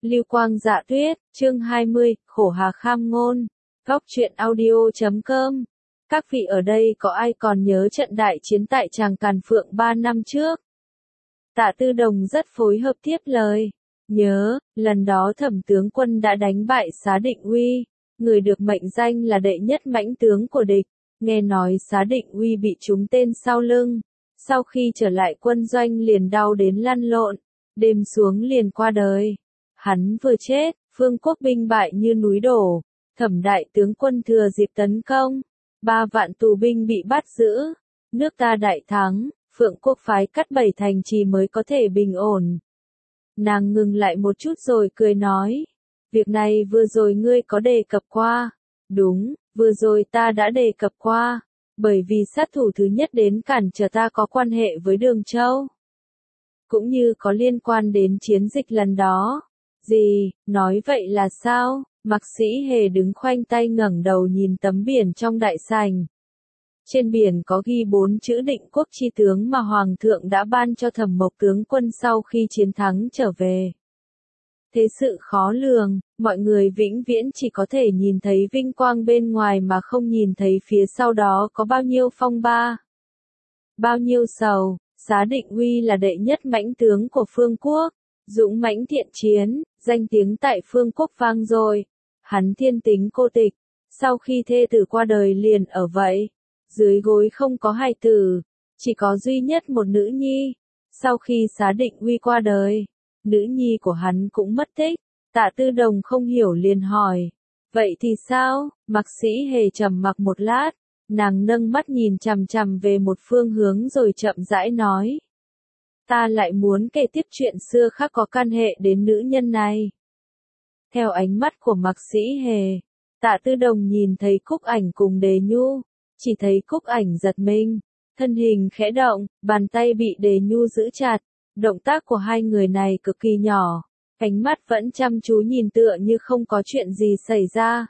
Lưu Quang Dạ Tuyết, chương 20, Khổ Hà Kham Ngôn, Góc truyện audio.com. Các vị ở đây có ai còn nhớ trận đại chiến tại Tràng Càn Phượng 3 năm trước? Tạ Tư Đồng rất phối hợp tiếp lời. Nhớ, lần đó Thẩm tướng quân đã đánh bại Xá Định Uy, người được mệnh danh là đệ nhất mãnh tướng của địch. Nghe nói Xá Định Uy bị trúng tên sau lưng, sau khi trở lại quân doanh liền đau đến lăn lộn, đêm xuống liền qua đời. Hắn vừa chết, Phương Quốc binh bại như núi đổ, Thẩm đại tướng quân thừa dịp tấn công, 3 vạn tù binh bị bắt giữ, nước ta đại thắng, Phượng Quốc phái cắt 7 thành trì mới có thể bình ổn. Nàng ngừng lại một chút rồi cười nói, việc này vừa rồi ngươi có đề cập qua. Đúng, vừa rồi ta đã đề cập qua, bởi vì sát thủ thứ nhất đến cản trở ta có quan hệ với Đường Châu, cũng như có liên quan đến chiến dịch lần đó. Gì, nói vậy là sao? Mạc Sĩ Hề đứng khoanh tay ngẩng đầu nhìn tấm biển trong đại sảnh. Trên biển có ghi 4 chữ Định Quốc chi tướng mà Hoàng thượng đã ban cho Thẩm Mộc tướng quân sau khi chiến thắng trở về. Thế sự khó lường, mọi người vĩnh viễn chỉ có thể nhìn thấy vinh quang bên ngoài mà không nhìn thấy phía sau đó có bao nhiêu phong ba, bao nhiêu sầu. Xá Định Uy là đệ nhất mãnh tướng của Phương Quốc, dũng mãnh thiện chiến, danh tiếng tại Phương Quốc vang dội. Hắn thiên tính cô tịch, sau khi thê tử qua đời liền ở vậy, dưới gối không có hài tử, chỉ có duy nhất một nữ nhi. Sau khi Xá Định Uy qua đời, nữ nhi của hắn cũng mất tích. Tạ Tư Đồng không hiểu liền hỏi, vậy thì sao? Mạc Sĩ Hề trầm mặc một lát, nàng nâng mắt nhìn chằm chằm về một phương hướng rồi chậm rãi nói, ta lại muốn kể tiếp chuyện xưa khác có can hệ đến nữ nhân này. Theo ánh mắt của Mạc Sĩ Hề, Tạ Tư Đồng nhìn thấy Cúc Ảnh cùng Đề Nhu, chỉ thấy Cúc Ảnh giật mình, thân hình khẽ động, bàn tay bị Đề Nhu giữ chặt, động tác của hai người này cực kỳ nhỏ, ánh mắt vẫn chăm chú nhìn tựa như không có chuyện gì xảy ra.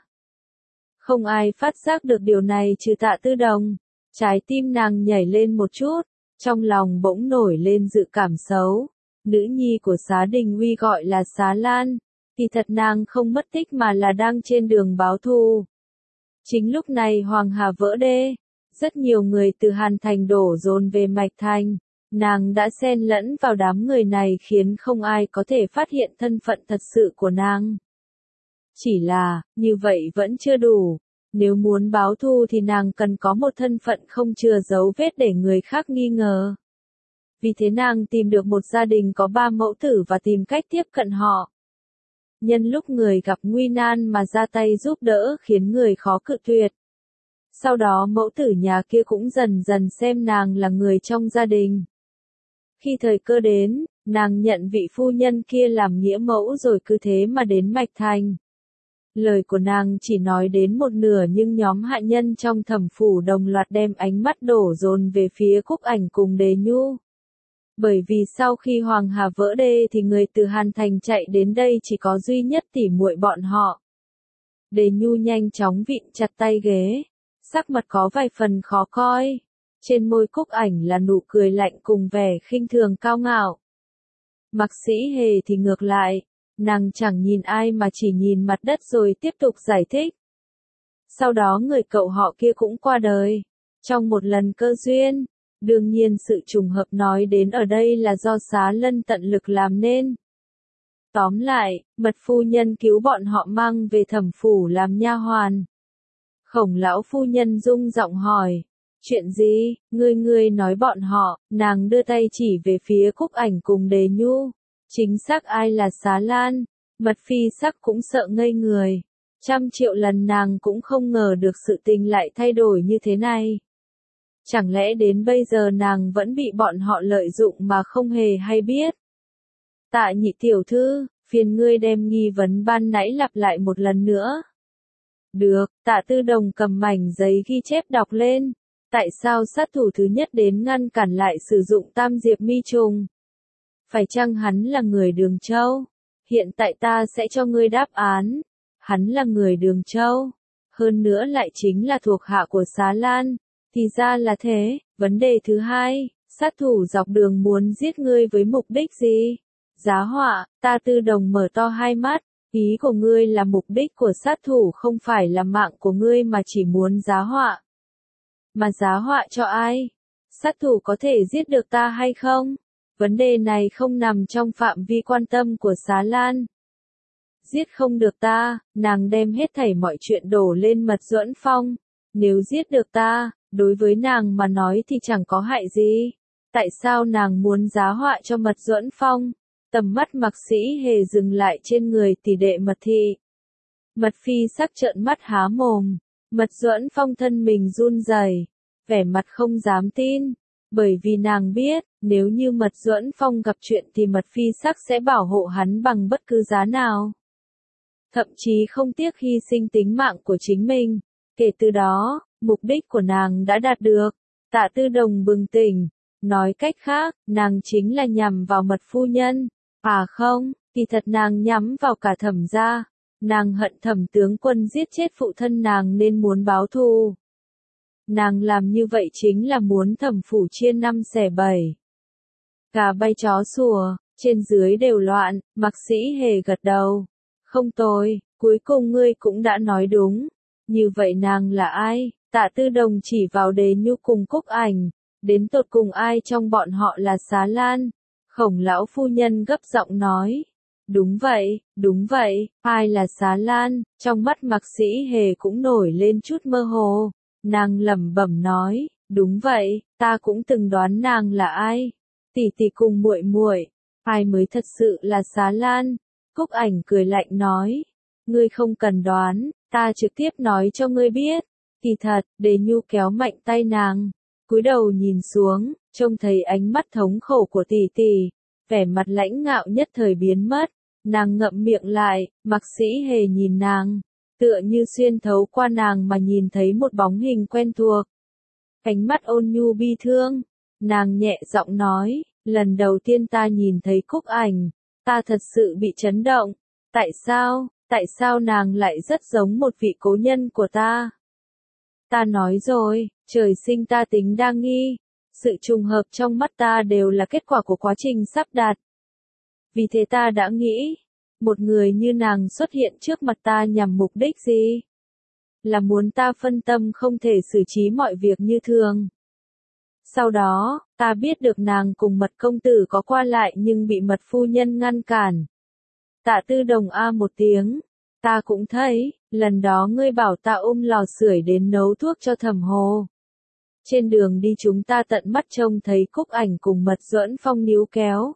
Không ai phát giác được điều này trừ Tạ Tư Đồng, trái tim nàng nhảy lên một chút, trong lòng bỗng nổi lên dự cảm xấu. Nữ nhi của Xá Đình Uy gọi là Xá Lan, thì thật nàng không mất tích mà là đang trên đường báo thù. Chính lúc này Hoàng Hà vỡ đê, rất nhiều người từ Hàn Thành đổ dồn về Mạch Thành, nàng đã xen lẫn vào đám người này khiến không ai có thể phát hiện thân phận thật sự của nàng. Chỉ là, như vậy vẫn chưa đủ, nếu muốn báo thù thì nàng cần có một thân phận không chừa dấu vết để người khác nghi ngờ. Vì thế nàng tìm được một gia đình có 3 mẫu tử và tìm cách tiếp cận họ. Nhân lúc người gặp nguy nan mà ra tay giúp đỡ khiến người khó cự tuyệt. Sau đó mẫu tử nhà kia cũng dần dần xem nàng là người trong gia đình. Khi thời cơ đến, nàng nhận vị phu nhân kia làm nghĩa mẫu rồi cứ thế mà đến Mạch Thành. Lời của nàng chỉ nói đến một nửa nhưng nhóm hạ nhân trong Thẩm phủ đồng loạt đem ánh mắt đổ dồn về phía Cúc Ảnh cùng Đề Nhu. Bởi vì sau khi Hoàng Hà vỡ đê thì người từ Hàn Thành chạy đến đây chỉ có duy nhất tỉ muội bọn họ. Đề Nhu nhanh chóng vịn chặt tay ghế, sắc mặt có vài phần khó coi. Trên môi Cúc Ảnh là nụ cười lạnh cùng vẻ khinh thường cao ngạo. Mạc Sĩ Hề thì ngược lại, nàng chẳng nhìn ai mà chỉ nhìn mặt đất rồi tiếp tục giải thích. Sau đó người cậu họ kia cũng qua đời, trong một lần cơ duyên. Đương nhiên sự trùng hợp nói đến ở đây là do Xá Lân tận lực làm nên. Tóm lại, mật phu nhân cứu bọn họ mang về Thẩm phủ làm nha hoàn. Khổng lão phu nhân rung giọng hỏi, chuyện gì? Ngươi nói bọn họ. Nàng đưa tay chỉ về phía Cúc Ảnh cùng Đề Nhu. Chính xác ai là Xá Lan? Mật phi sắc cũng sợ ngây người. 100 triệu lần nàng cũng không ngờ được sự tình lại thay đổi như thế này. Chẳng lẽ đến bây giờ nàng vẫn bị bọn họ lợi dụng mà không hề hay biết? Tạ nhị tiểu thư, phiền ngươi đem nghi vấn ban nãy lặp lại một lần nữa. Được, Tạ Tư Đồng cầm mảnh giấy ghi chép đọc lên. Tại sao sát thủ thứ nhất đến ngăn cản lại sử dụng Tam Diệp Mi Trùng? Phải chăng hắn là người Đường Châu? Hiện tại ta sẽ cho ngươi đáp án. Hắn là người Đường Châu. Hơn nữa lại chính là thuộc hạ của Xá Lan. Thì ra là thế. Vấn đề thứ hai, sát thủ dọc đường muốn giết ngươi với mục đích gì? Giá họa, ta Tư Đồng mở to hai mắt, ý của ngươi là mục đích của sát thủ không phải là mạng của ngươi mà chỉ muốn giá họa. Mà giá họa cho ai? Sát thủ có thể giết được ta hay không? Vấn đề này không nằm trong phạm vi quan tâm của Xá Lan. Giết không được ta, nàng đem hết thảy mọi chuyện đổ lên Mật Duẫn Phong. Nếu giết được ta, đối với nàng mà nói thì chẳng có hại gì. Tại sao nàng muốn giá họa cho Mật Duẫn Phong? Tầm mắt Mạc Sĩ Hề dừng lại trên người tỷ đệ Mật Thị. Mật Phi sắc trợn mắt há mồm. Mật Duẫn Phong thân mình run rẩy, vẻ mặt không dám tin. Bởi vì nàng biết, nếu như Mật Duẫn Phong gặp chuyện thì Mật Phi sắc sẽ bảo hộ hắn bằng bất cứ giá nào. Thậm chí không tiếc hy sinh tính mạng của chính mình. Kể từ đó, mục đích của nàng đã đạt được. Tạ Tư Đồng bừng tỉnh. Nói cách khác, nàng chính là nhằm vào Mật phu nhân. À không, kỳ thật nàng nhắm vào cả Thẩm gia. Nàng hận Thẩm tướng quân giết chết phụ thân nàng nên muốn báo thù. Nàng làm như vậy chính là muốn Thẩm phủ chia năm xẻ bảy. Gà bay chó sủa, trên dưới đều loạn, Mạc Sĩ Hề gật đầu. Không tồi, cuối cùng ngươi cũng đã nói đúng. Như vậy nàng là ai? Tạ Tư Đồng chỉ vào Đề Nhu cùng Cúc Ảnh. Đến tột cùng ai trong bọn họ là Xá Lan? Khổng lão phu nhân gấp giọng nói. Đúng vậy, ai là Xá Lan? Trong mắt Mạc Sĩ Hề cũng nổi lên chút mơ hồ. Nàng lẩm bẩm nói, đúng vậy, ta cũng từng đoán nàng là ai. Tỷ tỷ cùng muội muội, ai mới thật sự là Xá Lan? Cúc Ảnh cười lạnh nói, ngươi không cần đoán, ta trực tiếp nói cho ngươi biết. Kỳ thật, Đề Nhu kéo mạnh tay nàng, cúi đầu nhìn xuống, trông thấy ánh mắt thống khổ của tỷ tỷ, vẻ mặt lãnh ngạo nhất thời biến mất. Nàng ngậm miệng lại, Mạc Sĩ Hề nhìn nàng, tựa như xuyên thấu qua nàng mà nhìn thấy một bóng hình quen thuộc. Ánh mắt ôn nhu bi thương, nàng nhẹ giọng nói, lần đầu tiên ta nhìn thấy Cúc Ảnh, ta thật sự bị chấn động. Tại sao nàng lại rất giống một vị cố nhân của ta? Ta nói rồi, trời sinh ta tính đa nghi, sự trùng hợp trong mắt ta đều là kết quả của quá trình sắp đặt. Vì thế ta đã nghĩ, một người như nàng xuất hiện trước mặt ta nhằm mục đích gì? Là muốn ta phân tâm không thể xử trí mọi việc như thường. Sau đó, ta biết được nàng cùng Mật công tử có qua lại nhưng bị Mật phu nhân ngăn cản. Tạ Tư Đồng a một tiếng, ta cũng thấy, lần đó ngươi bảo ta lò sưởi đến nấu thuốc cho Thẩm Hồ. Trên đường đi chúng ta tận mắt trông thấy Cúc Ảnh cùng Mật Duẫn Phong níu kéo.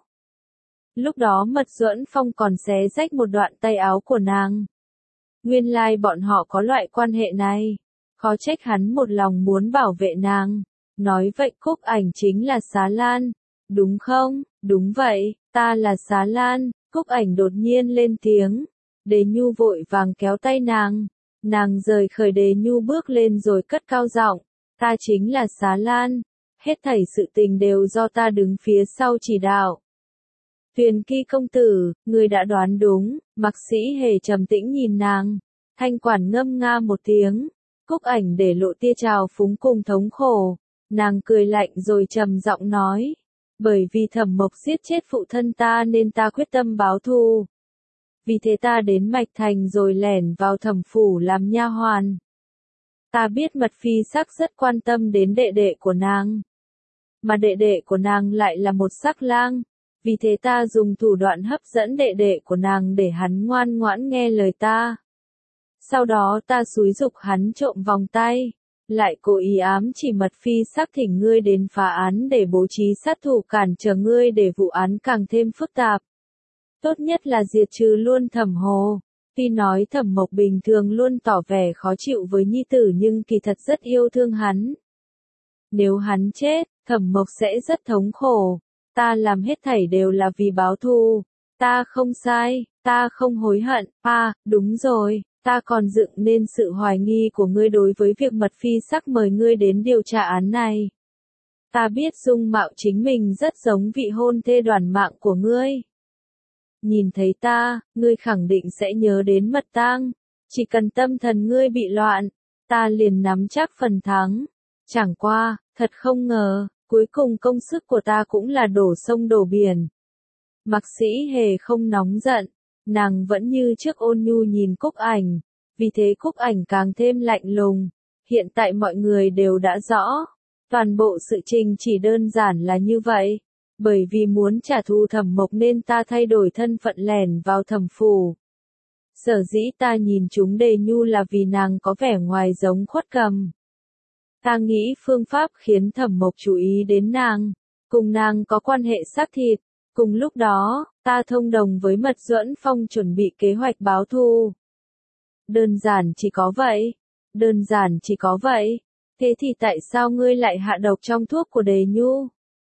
Lúc đó Mật Duẫn Phong còn xé rách một đoạn tay áo của nàng. Nguyên lai bọn họ có loại quan hệ này. Khó trách hắn một lòng muốn bảo vệ nàng. Nói vậy Cúc Ảnh chính là Xá Lan. Đúng không? Đúng vậy, ta là Xá Lan. Cúc Ảnh đột nhiên lên tiếng. Đề Nhu vội vàng kéo tay nàng. Nàng rời khỏi Đề Nhu bước lên rồi cất cao giọng. Ta chính là Xá Lan. Hết thảy sự tình đều do ta đứng phía sau chỉ đạo. Tuyền Kỳ công tử, người đã đoán đúng. Mạc Sĩ Hề trầm tĩnh nhìn nàng. Thanh quản ngâm nga một tiếng. Cúc Ảnh để lộ tia trào phúng cùng thống khổ. Nàng cười lạnh rồi trầm giọng nói. Bởi vì Thẩm Mộc giết chết phụ thân ta nên ta quyết tâm báo thù. Vì thế ta đến Mạch Thành rồi lẻn vào Thẩm phủ làm nha hoàn. Ta biết Mật Phi sắc rất quan tâm đến đệ đệ của nàng. Mà đệ đệ của nàng lại là một sắc lang. Vì thế ta dùng thủ đoạn hấp dẫn đệ đệ của nàng để hắn ngoan ngoãn nghe lời ta. Sau đó ta xúi giục hắn trộm vòng tay. Lại cố ý ám chỉ Mật Phi sắc thỉnh ngươi đến phá án để bố trí sát thủ cản trở ngươi để vụ án càng thêm phức tạp. Tốt nhất là diệt trừ luôn Thẩm Hồ. Tuy nói Thẩm Mộc bình thường luôn tỏ vẻ khó chịu với nhi tử nhưng kỳ thật rất yêu thương hắn. Nếu hắn chết, Thẩm Mộc sẽ rất thống khổ. Ta làm hết thảy đều là vì báo thù. Ta không sai, ta không hối hận. Đúng rồi, ta còn dựng nên sự hoài nghi của ngươi đối với việc Mật Phi sắc mời ngươi đến điều tra án này. Ta biết dung mạo chính mình rất giống vị hôn thê đoản mạng của ngươi. Nhìn thấy ta, ngươi khẳng định sẽ nhớ đến Mật Tang. Chỉ cần tâm thần ngươi bị loạn, ta liền nắm chắc phần thắng. Chẳng qua, thật không ngờ, cuối cùng công sức của ta cũng là đổ sông đổ biển. Mạc Sĩ Hề không nóng giận, nàng vẫn như trước ôn nhu nhìn Cúc Ảnh, vì thế Cúc Ảnh càng thêm lạnh lùng. Hiện tại mọi người đều đã rõ, toàn bộ sự trình chỉ đơn giản là như vậy, bởi vì muốn trả thù Thẩm Mộc nên ta thay đổi thân phận lẻn vào Thẩm phủ. Sở dĩ ta nhìn chúng Đề Nhu là vì nàng có vẻ ngoài giống Khuất Cầm. Ta nghĩ phương pháp khiến Thẩm Mộc chú ý đến nàng, cùng nàng có quan hệ xác thịt. Cùng lúc đó, ta thông đồng với Mật Duẫn Phong chuẩn bị kế hoạch báo thù. Đơn giản chỉ có vậy. Đơn giản chỉ có vậy. Thế thì tại sao ngươi lại hạ độc trong thuốc của Đề Nhu?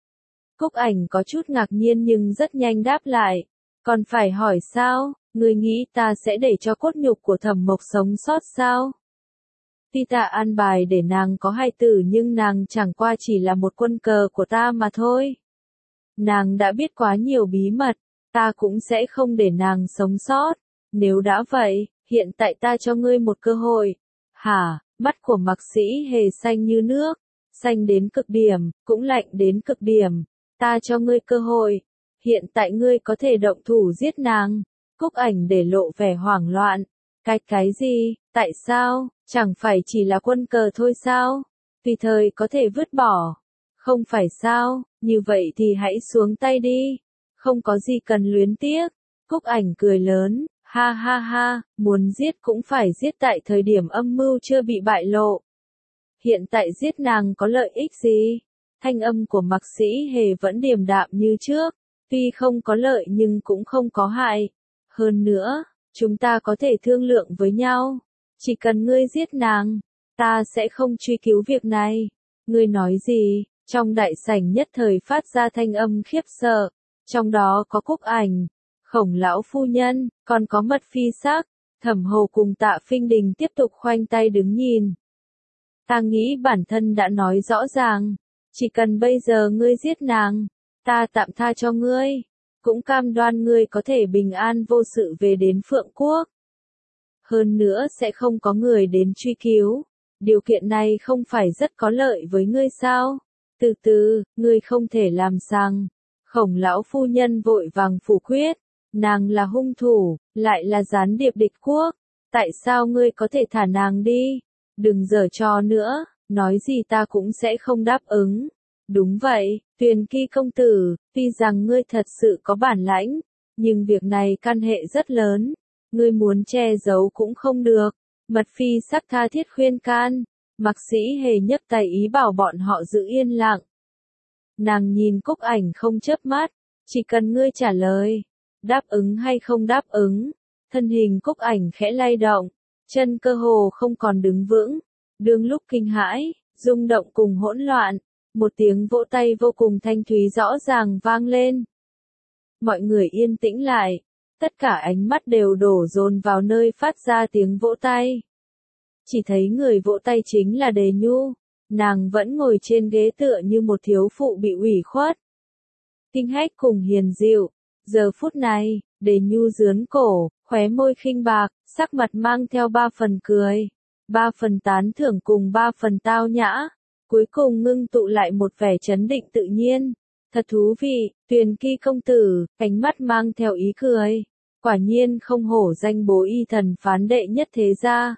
Cúc Ảnh có chút ngạc nhiên nhưng rất nhanh đáp lại. Còn phải hỏi sao? Ngươi nghĩ ta sẽ để cho cốt nhục của Thẩm Mộc sống sót sao? Tuy ta an bài để nàng có hài tử nhưng nàng chẳng qua chỉ là một quân cờ của ta mà thôi. Nàng đã biết quá nhiều bí mật, ta cũng sẽ không để nàng sống sót. Nếu đã vậy, hiện tại ta cho ngươi một cơ hội. Hả? Mắt của Mạc Sĩ Hề xanh như nước, xanh đến cực điểm, cũng lạnh đến cực điểm. Ta cho ngươi cơ hội. Hiện tại ngươi có thể động thủ giết nàng. Cúc Ảnh để lộ vẻ hoảng loạn. Cái gì? Tại sao? Chẳng phải chỉ là quân cờ thôi sao? Tùy thời có thể vứt bỏ. Không phải sao? Như vậy thì hãy xuống tay đi. Không có gì cần luyến tiếc. Cúc Ảnh cười lớn. Ha ha ha, muốn giết cũng phải giết tại thời điểm âm mưu chưa bị bại lộ. Hiện tại giết nàng có lợi ích gì? Thanh âm của Mạc Sĩ Hề vẫn điềm đạm như trước. Tuy không có lợi nhưng cũng không có hại. Hơn nữa, chúng ta có thể thương lượng với nhau. Chỉ cần ngươi giết nàng, ta sẽ không truy cứu việc này. Ngươi nói gì? Trong đại sảnh nhất thời phát ra thanh âm khiếp sợ. Trong đó có Cúc Ảnh, Khổng lão phu nhân, còn có Mật Phi Sắc. Thẩm Hồ cùng Tạ Phinh Đình tiếp tục khoanh tay đứng nhìn. Ta nghĩ bản thân đã nói rõ ràng. Chỉ cần bây giờ ngươi giết nàng, ta tạm tha cho ngươi. Cũng cam đoan ngươi có thể bình an vô sự về đến Phượng Quốc. Hơn nữa sẽ không có người đến truy cứu. Điều kiện này không phải rất có lợi với ngươi sao? Từ từ, ngươi không thể làm sang. Khổng lão phu nhân vội vàng phủ quyết. Nàng là hung thủ, lại là gián điệp địch quốc. Tại sao ngươi có thể thả nàng đi? Đừng giở trò nữa, nói gì ta cũng sẽ không đáp ứng. Đúng vậy, Tuyền Kỳ công tử, tuy rằng ngươi thật sự có bản lãnh, nhưng việc này căn hệ rất lớn. Ngươi muốn che giấu cũng không được. Mật Phi Sắc tha thiết khuyên can. Mạc Sĩ Hề nhấp tay ý bảo bọn họ giữ yên lặng. Nàng nhìn Cúc Ảnh không chớp mắt. Chỉ cần ngươi trả lời. Đáp ứng hay không đáp ứng. Thân hình Cúc Ảnh khẽ lay động. Chân cơ hồ không còn đứng vững. Đương lúc kinh hãi, rung động cùng hỗn loạn. Một tiếng vỗ tay vô cùng thanh thúy rõ ràng vang lên. Mọi người yên tĩnh lại. Tất cả ánh mắt đều đổ dồn vào nơi phát ra tiếng vỗ tay. Chỉ thấy người vỗ tay chính là Đề Nhu. Nàng vẫn ngồi trên ghế tựa như một thiếu phụ bị ủy khuất. Kinh hách cùng hiền dịu. Giờ phút này, Đề Nhu dướn cổ, khóe môi khinh bạc, sắc mặt mang theo 3 phần cười, 3 phần tán thưởng cùng 3 phần tao nhã. Cuối cùng ngưng tụ lại một vẻ trấn định tự nhiên. Thật thú vị, Tuyền Kỳ công tử, ánh mắt mang theo ý cười. Quả nhiên không hổ danh bố y thần phán đệ nhất thế gia.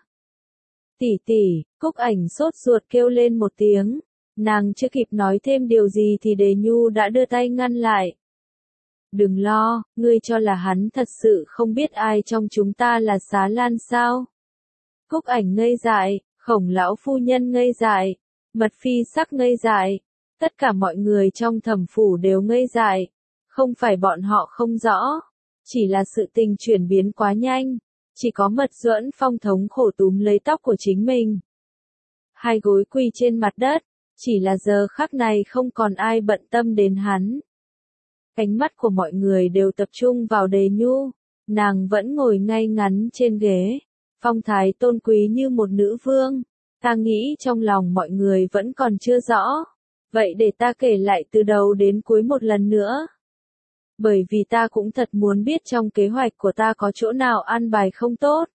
Tỷ tỷ, Cúc Ảnh sốt ruột kêu lên một tiếng. Nàng chưa kịp nói thêm điều gì thì Đề Nhu đã đưa tay ngăn lại. Đừng lo, ngươi cho là hắn thật sự không biết ai trong chúng ta là Xá Lan sao? Cúc Ảnh ngây dại, Khổng lão phu nhân ngây dại, Mật Phi Sắc ngây dại. Tất cả mọi người trong Thẩm phủ đều ngây dại. Không phải bọn họ không rõ. Chỉ là sự tình chuyển biến quá nhanh. Chỉ có Mật Duẫn Phong thống khổ túm lấy tóc của chính mình. Hai gối quỳ trên mặt đất. Chỉ là giờ khắc này không còn ai bận tâm đến hắn. Ánh mắt của mọi người đều tập trung vào Đề Nhu. Nàng vẫn ngồi ngay ngắn trên ghế. Phong thái tôn quý như một nữ vương. Ta nghĩ trong lòng mọi người vẫn còn chưa rõ. Vậy để ta kể lại từ đầu đến cuối một lần nữa. Bởi vì ta cũng thật muốn biết trong kế hoạch của ta có chỗ nào an bài không tốt.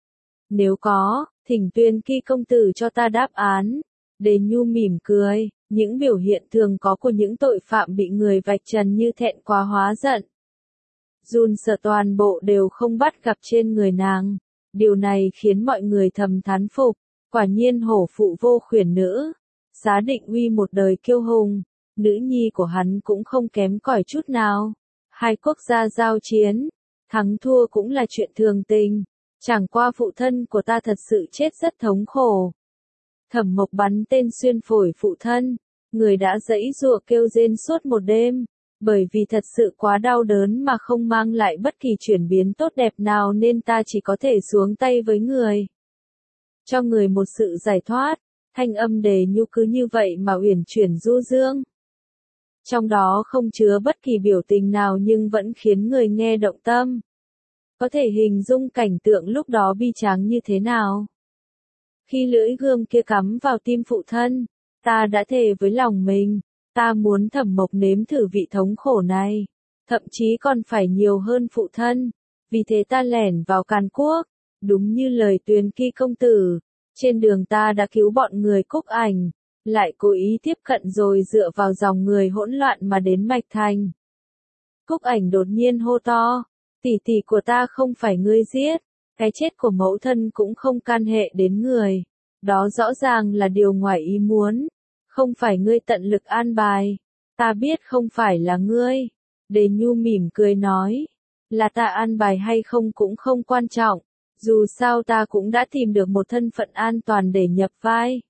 Nếu có, thỉnh Tuyền Kỳ công tử cho ta đáp án. Đề Nhu mỉm cười, những biểu hiện thường có của những tội phạm bị người vạch trần như thẹn quá hóa giận. run sợ toàn bộ đều không bắt gặp trên người nàng. Điều này khiến mọi người thầm thán phục, quả nhiên hổ phụ vô khuyển nữ. Xá Định Uy một đời kiêu hùng, nữ nhi của hắn cũng không kém cỏi chút nào. Hai quốc gia giao chiến, thắng thua cũng là chuyện thường tình, chẳng qua phụ thân của ta thật sự chết rất thống khổ. Thẩm Mộc bắn tên xuyên phổi phụ thân, người đã giãy giụa kêu rên suốt một đêm, bởi vì thật sự quá đau đớn mà không mang lại bất kỳ chuyển biến tốt đẹp nào nên ta chỉ có thể xuống tay với người. Cho người một sự giải thoát, thanh âm Đề Nhu cứ như vậy mà uyển chuyển du dương. Trong đó không chứa bất kỳ biểu tình nào nhưng vẫn khiến người nghe động tâm. Có thể hình dung cảnh tượng lúc đó bi tráng như thế nào. Khi lưỡi gươm kia cắm vào tim phụ thân, ta đã thề với lòng mình, ta muốn Thẩm Mộc nếm thử vị thống khổ này, thậm chí còn phải nhiều hơn phụ thân, vì thế ta lẻn vào Càn Quốc, đúng như lời Tuyền Kỳ công tử, trên đường ta đã cứu bọn người Cúc Ảnh, lại cố ý tiếp cận rồi dựa vào dòng người hỗn loạn mà đến Mạch Thành. Cúc Ảnh đột nhiên hô to, tỷ tỷ của ta không phải ngươi giết, cái chết của mẫu thân cũng không can hệ đến người, đó rõ ràng là điều ngoài ý muốn, không phải ngươi tận lực an bài, ta biết không phải là ngươi. Đề Nhu mỉm cười nói, là ta an bài hay không cũng không quan trọng, dù sao ta cũng đã tìm được một thân phận an toàn để nhập vai.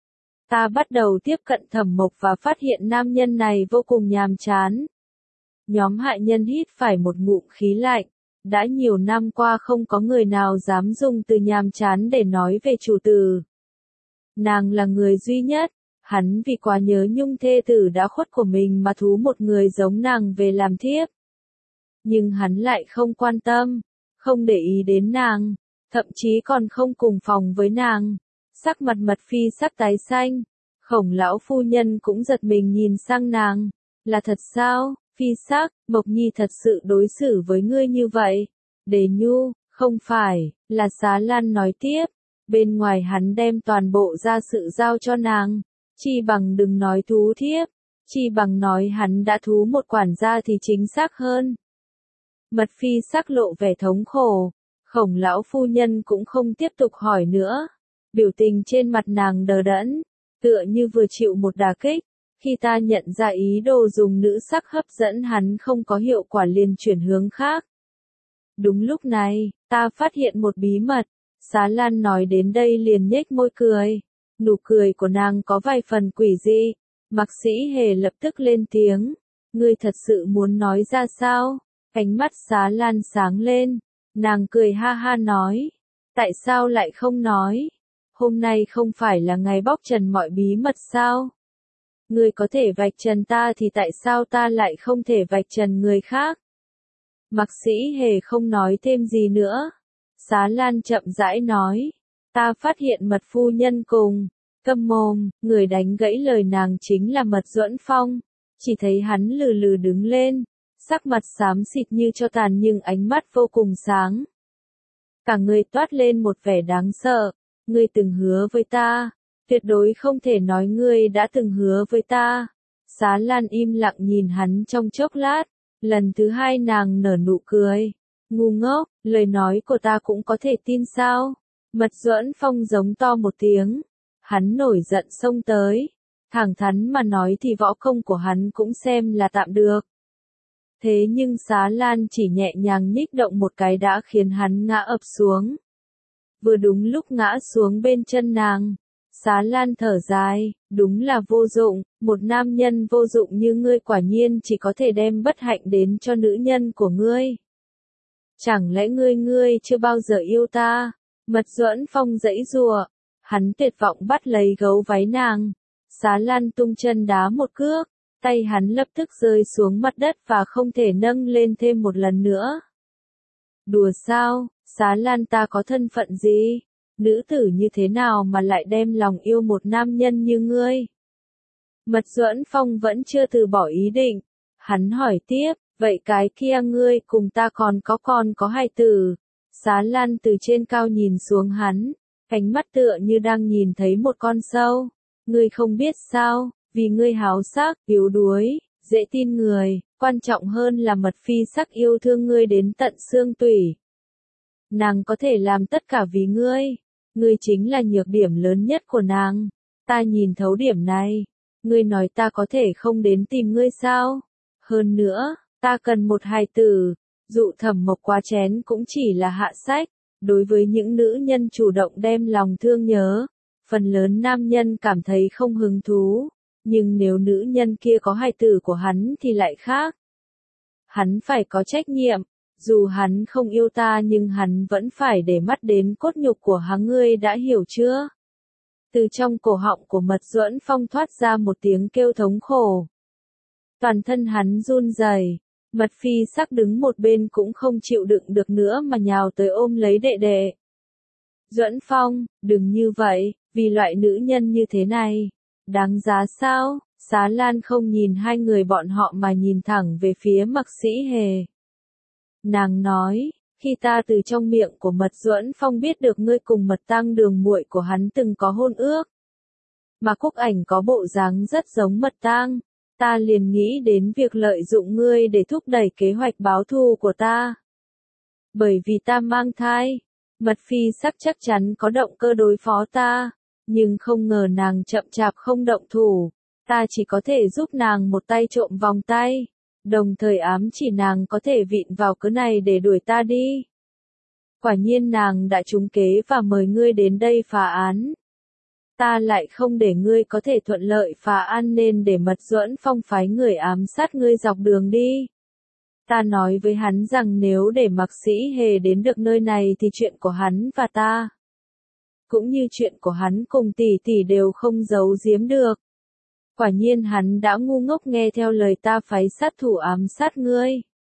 Ta bắt đầu tiếp cận Thẩm Mộc và phát hiện nam nhân này vô cùng nhàm chán. Nhóm hạ nhân hít phải một ngụm khí lạnh, đã nhiều năm qua không có người nào dám dùng từ nhàm chán để nói về chủ tử. Nàng là người duy nhất, hắn vì quá nhớ nhung thê tử đã khuất của mình mà thú một người giống nàng về làm thiếp. Nhưng hắn lại không quan tâm, không để ý đến nàng, thậm chí còn không cùng phòng với nàng. Sắc mặt Mật Phi sắc tái xanh, Khổng lão phu nhân cũng giật mình nhìn sang nàng, là thật sao, Phi sắc, Mộc Nhi thật sự đối xử với ngươi như vậy. Đề Nhu, không phải, là Xá Lan nói tiếp, bên ngoài hắn đem toàn bộ gia sự giao cho nàng, chi bằng đừng nói thú thiếp, chi bằng nói hắn đã thú một quản gia thì chính xác hơn. Mật Phi sắc lộ vẻ thống khổ, Khổng lão phu nhân cũng không tiếp tục hỏi nữa. Biểu tình trên mặt nàng đờ đẫn, tựa như vừa chịu một đả kích, khi ta nhận ra ý đồ dùng nữ sắc hấp dẫn hắn không có hiệu quả liền chuyển hướng khác. Đúng lúc này, ta phát hiện một bí mật, Xá Lan nói đến đây liền nhếch môi cười, nụ cười của nàng có vài phần quỷ dị. Mạc Sĩ Hề lập tức lên tiếng, ngươi thật sự muốn nói ra sao? Ánh mắt Xá Lan sáng lên, nàng cười ha ha nói, tại sao lại không nói? Hôm nay không phải là ngày bóc trần mọi bí mật sao? Ngươi có thể vạch trần ta thì tại sao ta lại không thể vạch trần người khác? Mạc Sĩ Hề không nói thêm gì nữa. Xá Lan chậm rãi nói, ta phát hiện Mật phu nhân cùng, câm mồm, người đánh gãy lời nàng chính là Mật Duẫn Phong. Chỉ thấy hắn lừ lừ đứng lên, sắc mặt xám xịt như tro tàn nhưng ánh mắt vô cùng sáng. Cả người toát lên một vẻ đáng sợ. Ngươi từng hứa với ta, tuyệt đối không thể nói ngươi đã từng hứa với ta. Xá Lan im lặng nhìn hắn trong chốc lát, lần thứ hai nàng nở nụ cười. Ngu ngốc, lời nói của ta cũng có thể tin sao? Mật Duẫn Phong giống to một tiếng, hắn nổi giận xông tới, thẳng thắn mà nói thì võ công của hắn cũng xem là tạm được. Thế nhưng Xá Lan chỉ nhẹ nhàng nhích động một cái đã khiến hắn ngã ập xuống. Vừa đúng lúc ngã xuống bên chân nàng, Xá Lan thở dài, đúng là vô dụng, một nam nhân vô dụng như ngươi quả nhiên chỉ có thể đem bất hạnh đến cho nữ nhân của ngươi. Chẳng lẽ ngươi chưa bao giờ yêu ta? Mật Duẫn Phong giãy giụa, hắn tuyệt vọng bắt lấy gấu váy nàng. Xá Lan tung chân đá một cước, tay hắn lập tức rơi xuống mặt đất và không thể nâng lên thêm một lần nữa. Đùa sao? Xá Lan ta có thân phận gì? Nữ tử như thế nào mà lại đem lòng yêu một nam nhân như ngươi? Mật Duẫn Phong vẫn chưa từ bỏ ý định. Hắn hỏi tiếp, vậy cái kia ngươi cùng ta còn có hài tử? Xá Lan từ trên cao nhìn xuống hắn, ánh mắt tựa như đang nhìn thấy một con sâu. Ngươi không biết sao, vì ngươi háo sắc, yếu đuối, dễ tin người, quan trọng hơn là Mật Phi Sắc yêu thương ngươi đến tận xương tủy. Nàng có thể làm tất cả vì ngươi chính là nhược điểm lớn nhất của nàng. Ta nhìn thấu điểm này, ngươi nói ta có thể không đến tìm ngươi sao? Hơn nữa, ta cần một hài tử, dụ Thẩm Mộc quá chén cũng chỉ là hạ sách, đối với những nữ nhân chủ động đem lòng thương nhớ, phần lớn nam nhân cảm thấy không hứng thú, nhưng nếu nữ nhân kia có hài tử của hắn thì lại khác. Hắn phải có trách nhiệm, dù hắn không yêu ta nhưng hắn vẫn phải để mắt đến cốt nhục của hắn, ngươi đã hiểu chưa? Từ trong cổ họng của Mật Duẫn Phong thoát ra một tiếng kêu thống khổ. Toàn thân hắn run rẩy, Mật Phi Sắc đứng một bên cũng không chịu đựng được nữa mà nhào tới ôm lấy đệ đệ. Duẫn Phong, đừng như vậy, vì loại nữ nhân như thế này, đáng giá sao? Xá Lan không nhìn hai người bọn họ mà nhìn thẳng về phía Mạc Sĩ Hề. Nàng nói, khi ta từ trong miệng của Mật Duẫn Phong biết được ngươi cùng Mật Tăng Đường muội của hắn từng có hôn ước, mà Cúc Ảnh có bộ dáng rất giống Mật Tăng, ta liền nghĩ đến việc lợi dụng ngươi để thúc đẩy kế hoạch báo thù của ta. Bởi vì ta mang thai, Mật Phi Sắc chắc chắn có động cơ đối phó ta, nhưng không ngờ nàng chậm chạp không động thủ, ta chỉ có thể giúp nàng một tay trộm vòng tay, đồng thời ám chỉ nàng có thể vịn vào cớ này để đuổi ta đi. Quả nhiên nàng đã trúng kế và mời ngươi đến đây phá án. Ta lại không để ngươi có thể thuận lợi phá án nên để Mật Duẫn Phong phái người ám sát ngươi dọc đường đi. Ta nói với hắn rằng nếu để Mạc Sĩ Hề đến được nơi này thì chuyện của hắn và ta, cũng như chuyện của hắn cùng tỷ tỷ đều không giấu giếm được. Quả nhiên hắn đã ngu ngốc nghe theo lời ta phái sát thủ ám sát ngươi.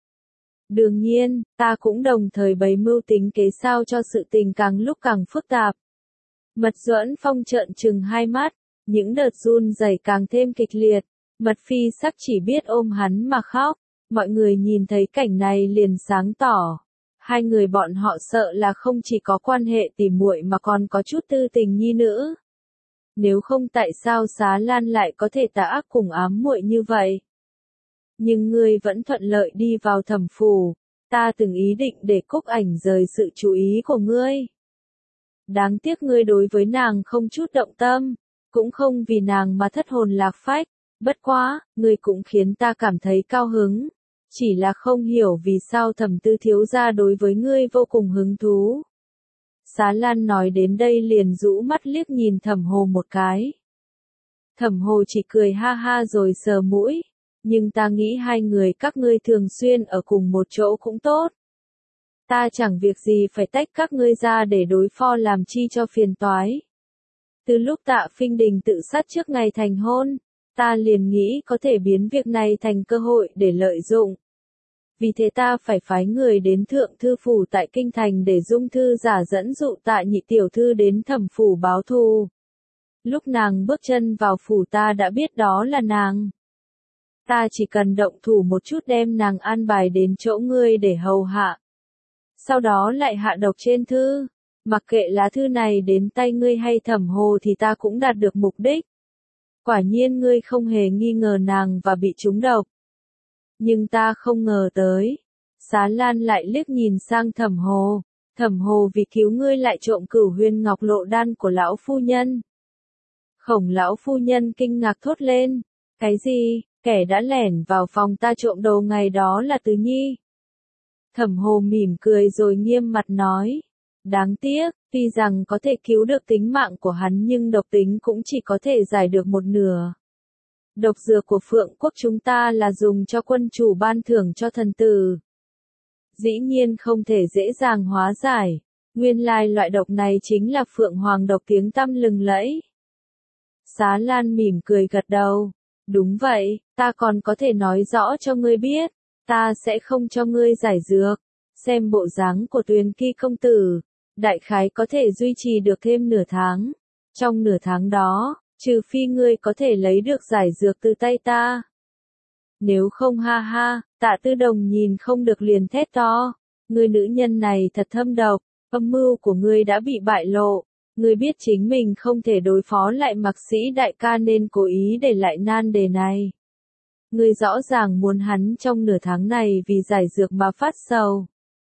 Đương nhiên, ta cũng đồng thời bày mưu tính kế sao cho sự tình càng lúc càng phức tạp. Mật Duẫn Phong trợn trừng hai mắt, những đợt run rẩy càng thêm kịch liệt, Mật Phi Sắc chỉ biết ôm hắn mà khóc, mọi người nhìn thấy cảnh này liền sáng tỏ. Hai người bọn họ sợ là không chỉ có quan hệ tỉ muội mà còn có chút tư tình nhi nữ. Nếu không tại sao Xá Lan lại có thể tà ác cùng ám muội như vậy? Nhưng ngươi vẫn thuận lợi đi vào Thẩm phủ, ta từng ý định để Cúc Ảnh rời sự chú ý của ngươi. Đáng tiếc ngươi đối với nàng không chút động tâm, cũng không vì nàng mà thất hồn lạc phách, bất quá, ngươi cũng khiến ta cảm thấy cao hứng, chỉ là không hiểu vì sao Thẩm Tư thiếu gia đối với ngươi vô cùng hứng thú. Xá Lan nói đến đây liền rũ mắt liếc nhìn Thẩm Hồ một cái. Thẩm Hồ chỉ cười ha ha rồi sờ mũi, nhưng ta nghĩ hai người các ngươi thường xuyên ở cùng một chỗ cũng tốt. Ta chẳng việc gì phải tách các ngươi ra để đối phó làm chi cho phiền toái. Từ lúc Tạ Phinh Đình tự sát trước ngày thành hôn, ta liền nghĩ có thể biến việc này thành cơ hội để lợi dụng. Vì thế ta phải phái người đến Thượng Thư Phủ tại Kinh Thành để dung thư giả dẫn dụ Tạ nhị tiểu thư đến Thẩm phủ báo thù. Lúc nàng bước chân vào phủ ta đã biết đó là nàng. Ta chỉ cần động thủ một chút đem nàng an bài đến chỗ ngươi để hầu hạ. Sau đó lại hạ độc trên thư. Mặc kệ lá thư này đến tay ngươi hay Thẩm Hồ thì ta cũng đạt được mục đích. Quả nhiên ngươi không hề nghi ngờ nàng và bị trúng độc. Nhưng ta không ngờ tới. Xá Lan lại liếc nhìn sang Thẩm Hồ. Thẩm Hồ vì cứu ngươi lại trộm Cửu Huyền Ngọc Lộ đan của lão phu nhân. Khổng lão phu nhân kinh ngạc thốt lên. Cái gì, kẻ đã lẻn vào phòng ta trộm đồ ngày đó là Từ Nhi. Thẩm Hồ mỉm cười rồi nghiêm mặt nói. Đáng tiếc, tuy rằng có thể cứu được tính mạng của hắn nhưng độc tính cũng chỉ có thể giải được một nửa. Độc dược của Phượng Quốc chúng ta là dùng cho quân chủ ban thưởng cho thần tử. Dĩ nhiên không thể dễ dàng hóa giải. Nguyên lai loại độc này chính là Phượng Hoàng độc tiếng tăm lừng lẫy. Xá Lan mỉm cười gật đầu. Đúng vậy, ta còn có thể nói rõ cho ngươi biết. Ta sẽ không cho ngươi giải dược. Xem bộ dáng của Tuyền Kỳ công tử, đại khái có thể duy trì được thêm nửa tháng. Trong nửa tháng đó, trừ phi ngươi có thể lấy được giải dược từ tay ta. Nếu không ha ha, Tạ Tư Đồng nhìn không được liền thét to. Ngươi nữ nhân này thật thâm độc, âm mưu của ngươi đã bị bại lộ. Ngươi biết chính mình không thể đối phó lại Mạc Sĩ đại ca nên cố ý để lại nan đề này. Ngươi rõ ràng muốn hắn trong nửa tháng này vì giải dược mà phát sầu.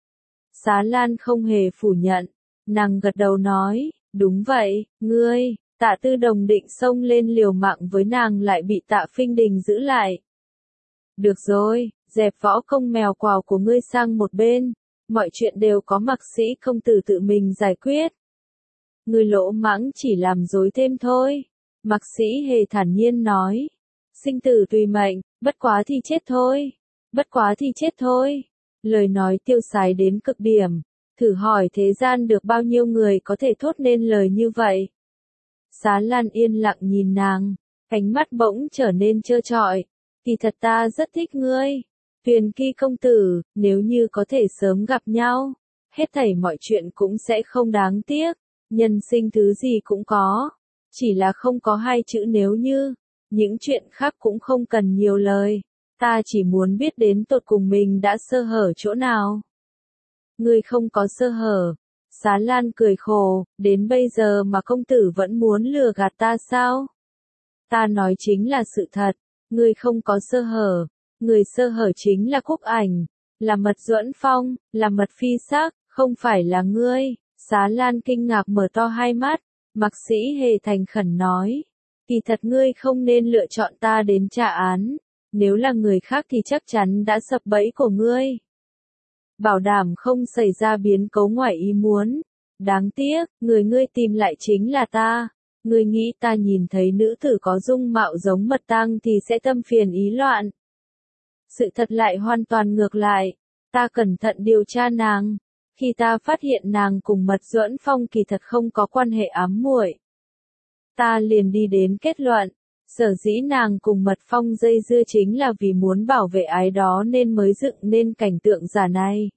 Xá Lan không hề phủ nhận, nàng gật đầu nói, đúng vậy, ngươi. Tạ Tư Đồng định xông lên liều mạng với nàng lại bị Tạ Phinh Đình giữ lại. Được rồi, dẹp võ công mèo quào của ngươi sang một bên, mọi chuyện đều có Mạc Sĩ công tử tự mình giải quyết. Ngươi lỗ mãng chỉ làm rối thêm thôi. Mạc Sĩ Hề thản nhiên nói, sinh tử tùy mệnh, bất quá thì chết thôi, bất quá thì chết thôi. Lời nói tiêu sái đến cực điểm, thử hỏi thế gian được bao nhiêu người có thể thốt nên lời như vậy. Xá Lan yên lặng nhìn nàng, ánh mắt bỗng trở nên trơ trọi. Kỳ thật ta rất thích ngươi, Tuyền Kỳ công tử, nếu như có thể sớm gặp nhau, hết thảy mọi chuyện cũng sẽ không đáng tiếc, nhân sinh thứ gì cũng có, chỉ là không có hai chữ nếu như, những chuyện khác cũng không cần nhiều lời, ta chỉ muốn biết đến tột cùng mình đã sơ hở chỗ nào. Ngươi không có sơ hở. Xá Lan cười khổ, đến bây giờ mà công tử vẫn muốn lừa gạt ta sao? Ta nói chính là sự thật, ngươi không có sơ hở, người sơ hở chính là Cúc Ảnh, là Mật Duẫn Phong, là Mật Phi Sắc, không phải là ngươi. Xá Lan kinh ngạc mở to hai mắt, Mạc Sĩ Hề thành khẩn nói, kỳ thật ngươi không nên lựa chọn ta đến trả án, nếu là người khác thì chắc chắn đã sập bẫy của ngươi. Bảo đảm không xảy ra biến cố ngoài ý muốn. Đáng tiếc, người ngươi tìm lại chính là ta. Ngươi nghĩ ta nhìn thấy nữ tử có dung mạo giống Mật Tang thì sẽ tâm phiền ý loạn. Sự thật lại hoàn toàn ngược lại. Ta cẩn thận điều tra nàng. Khi ta phát hiện nàng cùng Mật Duẫn Phong kỳ thật không có quan hệ ám muội, ta liền đi đến kết luận. Sở dĩ nàng cùng Mật Phong dây dưa chính là vì muốn bảo vệ ái đó nên mới dựng nên cảnh tượng giả này.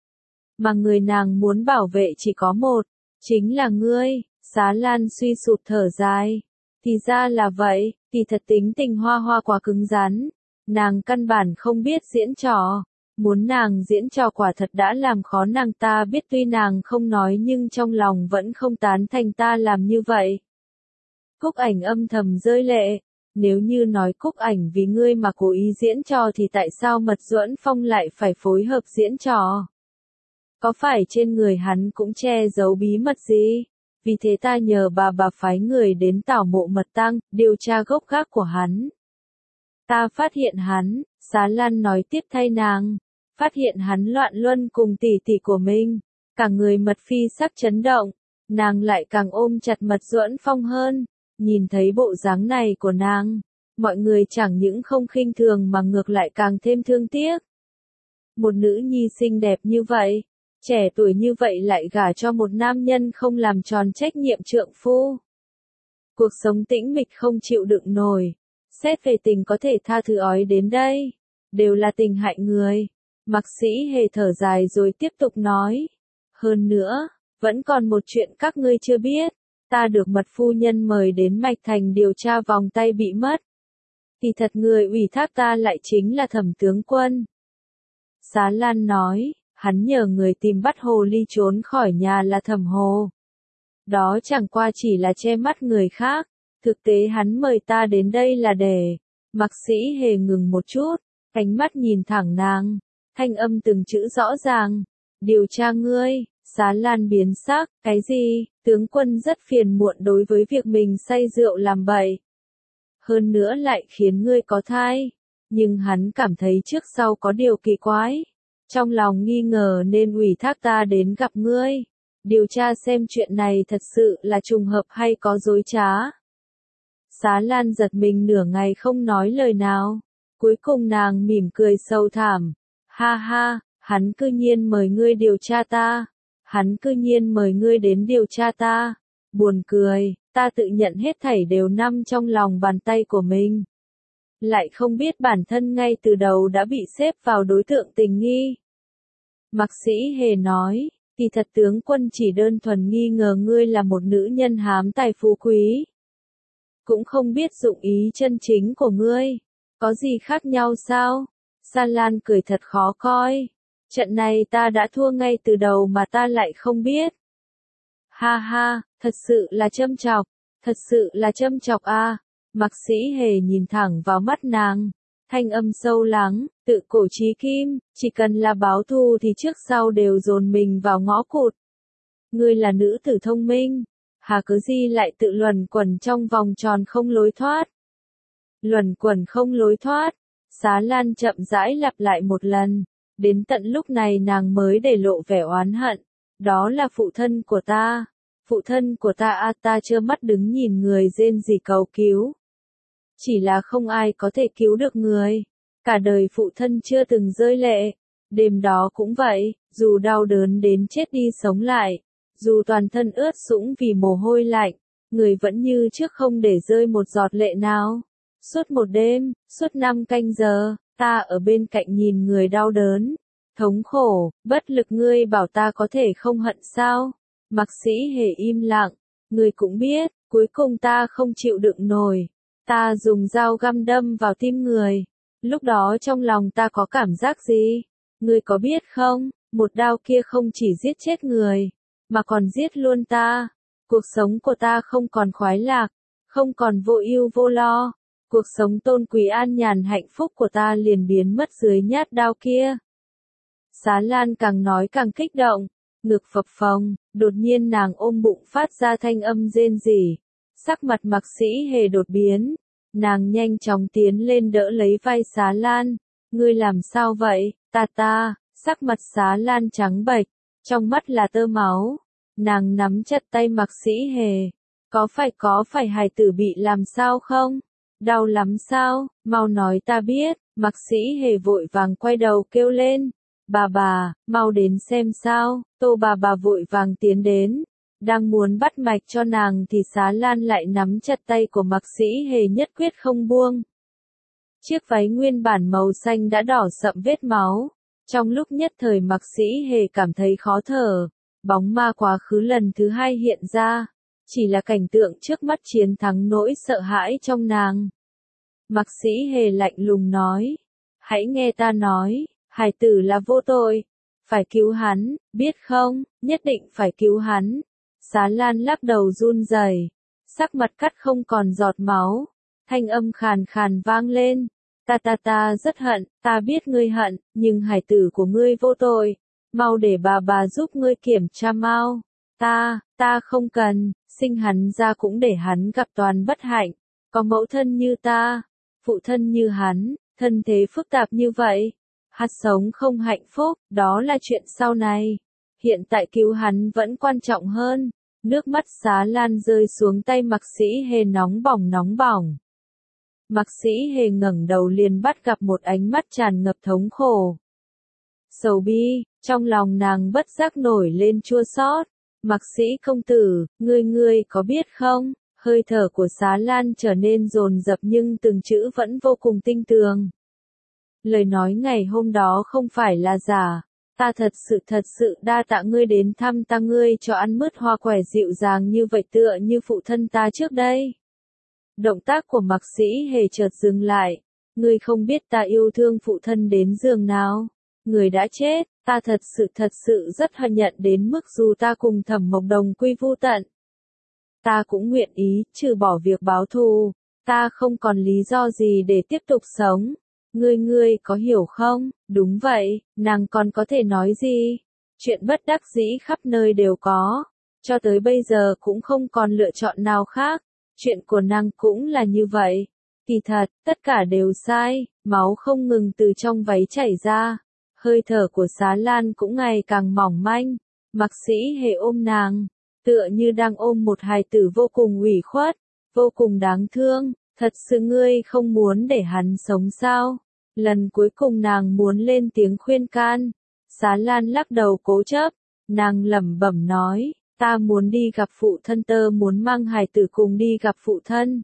Mà người nàng muốn bảo vệ chỉ có một, chính là ngươi. Xá Lan suy sụp thở dài. Thì ra là vậy, kỳ thật tính tình Hoa Hoa quá cứng rắn. Nàng căn bản không biết diễn trò. Muốn nàng diễn trò quả thật đã làm khó nàng, ta biết tuy nàng không nói nhưng trong lòng vẫn không tán thành ta làm như vậy. Cúc Ảnh âm thầm rơi lệ. Nếu như nói Cúc Ảnh vì ngươi mà cố ý diễn trò thì tại sao Mật Duẫn Phong lại phải phối hợp diễn trò? Có phải trên người hắn cũng che giấu bí mật gì? Vì thế ta nhờ bà phái người đến tảo mộ Mật Tang, điều tra gốc gác của hắn. Ta phát hiện hắn, Xá Lan nói tiếp thay nàng, phát hiện hắn loạn luân cùng tỷ tỷ của mình. Cả người Mật Phi Sắc chấn động, nàng lại càng ôm chặt Mật Duẫn Phong hơn. Nhìn thấy bộ dáng này của nàng, mọi người chẳng những không khinh thường mà ngược lại càng thêm thương tiếc. Một nữ nhi xinh đẹp như vậy, trẻ tuổi như vậy lại gả cho một nam nhân không làm tròn trách nhiệm trượng phu. Cuộc sống tĩnh mịch không chịu đựng nổi. Xét về tình có thể tha thứ ói đến đây, đều là tình hại người. Mạc Sĩ Hề thở dài rồi tiếp tục nói. Hơn nữa, vẫn còn một chuyện các ngươi chưa biết. Ta được Mật phu nhân mời đến Mạch Thành điều tra vòng tay bị mất. Thì thật người ủy thác ta lại chính là Thẩm tướng quân. Xá Lan nói, hắn nhờ người tìm bắt hồ ly trốn khỏi nhà là Thẩm Hồ. Đó chẳng qua chỉ là che mắt người khác. Thực tế hắn mời ta đến đây là để. Mạc Sĩ Hề ngừng một chút, ánh mắt nhìn thẳng nàng, thanh âm từng chữ rõ ràng. Điều tra ngươi. Xá Lan biến sắc, cái gì? Tướng quân rất phiền muộn đối với việc mình say rượu làm bậy. Hơn nữa lại khiến ngươi có thai. Nhưng hắn cảm thấy trước sau có điều kỳ quái. Trong lòng nghi ngờ nên ủy thác ta đến gặp ngươi. Điều tra xem chuyện này thật sự là trùng hợp hay có dối trá. Xá Lan giật mình nửa ngày không nói lời nào. Cuối cùng nàng mỉm cười sâu thẳm. Ha ha, hắn cư nhiên mời ngươi điều tra ta. Hắn cư nhiên mời ngươi đến điều tra ta. Buồn cười, ta tự nhận hết thảy đều nằm trong lòng bàn tay của mình. Lại không biết bản thân ngay từ đầu đã bị xếp vào đối tượng tình nghi. Mạc Sĩ Hề nói, kỳ thật tướng quân chỉ đơn thuần nghi ngờ ngươi là một nữ nhân hám tài phú quý. Cũng không biết dụng ý chân chính của ngươi. Có gì khác nhau sao? Sa Lan cười thật khó coi. Trận này ta đã thua ngay từ đầu mà ta lại không biết. Ha ha, thật sự là châm chọc. Thật sự là châm chọc a. Mạc Sĩ Hề nhìn thẳng vào mắt nàng. Thanh âm sâu lắng, tự cổ chí kim, chỉ cần là báo thù thì trước sau đều dồn mình vào ngõ cụt. Ngươi là nữ tử thông minh, hà cớ gì lại tự luẩn quẩn trong vòng tròn không lối thoát. Luẩn quẩn không lối thoát, Xá Lan chậm rãi lặp lại một lần, đến tận lúc này nàng mới để lộ vẻ oán hận. Đó là phụ thân của ta. Phụ thân của ta à, ta trơ mắt đứng nhìn người rên rỉ cầu cứu. Chỉ là không ai có thể cứu được người. Cả đời phụ thân chưa từng rơi lệ. Đêm đó cũng vậy, dù đau đớn đến chết đi sống lại, dù toàn thân ướt sũng vì mồ hôi lạnh, người vẫn như trước không để rơi một giọt lệ nào. Suốt một đêm, suốt 5 canh giờ, ta ở bên cạnh nhìn người đau đớn, thống khổ, bất lực, ngươi bảo ta có thể không hận sao? Mạc Sĩ Hề im lặng, ngươi cũng biết, cuối cùng ta không chịu đựng nổi. Ta dùng dao găm đâm vào tim người. Lúc đó trong lòng ta có cảm giác gì? Ngươi có biết không, một đao kia không chỉ giết chết người, mà còn giết luôn ta. Cuộc sống của ta không còn khoái lạc, không còn vô ưu vô lo. Cuộc sống tôn quý an nhàn hạnh phúc của ta liền biến mất dưới nhát đao kia. Xá Lan càng nói càng kích động, ngực phập phồng, đột nhiên nàng ôm bụng phát ra thanh âm rên rỉ. Sắc mặt Mạc Sĩ Hề đột biến, nàng nhanh chóng tiến lên đỡ lấy vai Xá Lan. Ngươi làm sao vậy, ta, sắc mặt Xá Lan trắng bệch, trong mắt là tơ máu. Nàng nắm chặt tay Mạc Sĩ Hề. Có phải hài tử bị làm sao không? Đau lắm sao, mau nói ta biết. Mạc Sĩ Hề vội vàng quay đầu kêu lên. Bà, mau đến xem sao. Tô bà vội vàng tiến đến. Đang muốn bắt mạch cho nàng thì Xá Lan lại nắm chặt tay của Mạc Sĩ Hề nhất quyết không buông. Chiếc váy nguyên bản màu xanh đã đỏ sậm vết máu. Trong lúc nhất thời Mạc Sĩ Hề cảm thấy khó thở. Bóng ma quá khứ lần thứ hai hiện ra. Chỉ là cảnh tượng trước mắt chiến thắng nỗi sợ hãi trong nàng. Mạc Sĩ Hề lạnh lùng nói. Hãy nghe ta nói, hài tử là vô tội. Phải cứu hắn, biết không, nhất định phải cứu hắn. Xá Lan lắc đầu run rẩy, sắc mặt cắt không còn giọt máu. Thanh âm khàn khàn vang lên. Ta rất hận, ta biết ngươi hận, nhưng hài tử của ngươi vô tội. Mau để bà giúp ngươi kiểm tra mau. Ta không cần, sinh hắn ra cũng để hắn gặp toàn bất hạnh. Có mẫu thân như ta, phụ thân như hắn, thân thế phức tạp như vậy. Hắn sống không hạnh phúc, đó là chuyện sau này. Hiện tại cứu hắn vẫn quan trọng hơn. Nước mắt Xá Lan rơi xuống tay Mạc Sĩ Hề nóng bỏng. Mạc Sĩ Hề ngẩng đầu liền bắt gặp một ánh mắt tràn ngập thống khổ. Sầu bi, trong lòng nàng bất giác nổi lên chua xót. Mạc Sĩ công tử, ngươi có biết không? Hơi thở của Xá Lan trở nên dồn dập nhưng từng chữ vẫn vô cùng tinh tường. Lời nói ngày hôm đó không phải là giả. Ta thật sự đa tạ ngươi đến thăm ta, ngươi cho ăn mứt hoa quẻ dịu dàng như vậy tựa như phụ thân ta trước đây. Động tác của Mạc Sĩ Hề chợt dừng lại. Ngươi không biết ta yêu thương phụ thân đến giường nào. Người đã chết, ta thật sự rất hận nhận đến mức dù ta cùng Thẩm Mộc đồng quy vu tận. Ta cũng nguyện ý, trừ bỏ việc báo thù, ta không còn lý do gì để tiếp tục sống. Ngươi có hiểu không? Đúng vậy, nàng còn có thể nói gì? Chuyện bất đắc dĩ khắp nơi đều có. Cho tới bây giờ cũng không còn lựa chọn nào khác. Chuyện của nàng cũng là như vậy. Kỳ thật, tất cả đều sai, máu không ngừng từ trong váy chảy ra. Hơi thở của Xá Lan cũng ngày càng mỏng manh. Mạc Sĩ Hề ôm nàng, tựa như đang ôm một hài tử vô cùng ủy khuất, vô cùng đáng thương. Thật sự ngươi không muốn để hắn sống sao? Lần cuối cùng nàng muốn lên tiếng khuyên can. Xá Lan lắc đầu cố chấp. Nàng lẩm bẩm nói, ta muốn đi gặp phụ thân, tớ muốn mang hài tử cùng đi gặp phụ thân.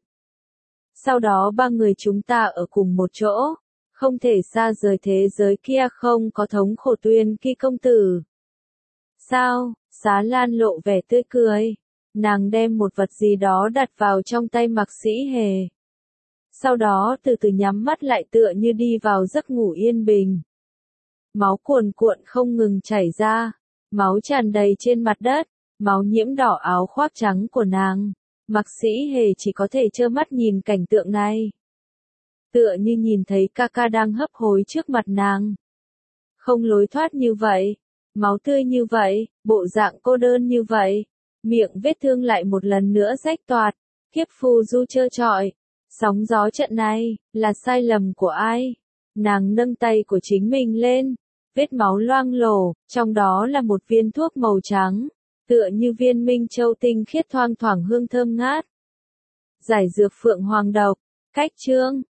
Sau đó ba người chúng ta ở cùng một chỗ. Không thể xa rời thế giới kia, không có thống khổ Tuyên Kỳ công tử. Sao? Xá Lan lộ vẻ tươi cười. Nàng đem một vật gì đó đặt vào trong tay Mạc Sĩ Hề. Sau đó từ từ nhắm mắt lại tựa như đi vào giấc ngủ yên bình. Máu cuồn cuộn không ngừng chảy ra. Máu tràn đầy trên mặt đất. Máu nhiễm đỏ áo khoác trắng của nàng. Mạc Sĩ Hề chỉ có thể trơ mắt nhìn cảnh tượng này. tựa như nhìn thấy ca ca đang hấp hối trước mặt nàng. Không lối thoát như vậy, máu tươi như vậy, bộ dạng cô đơn như vậy, miệng vết thương lại một lần nữa rách toạc, kiếp phù du trơ trọi. Sóng gió trận này, là sai lầm của ai? Nàng nâng tay của chính mình lên, vết máu loang lổ, trong đó là một viên thuốc màu trắng, tựa như viên minh châu tinh khiết thoang thoảng hương thơm ngát. Giải dược phượng hoàng độc, cách chương.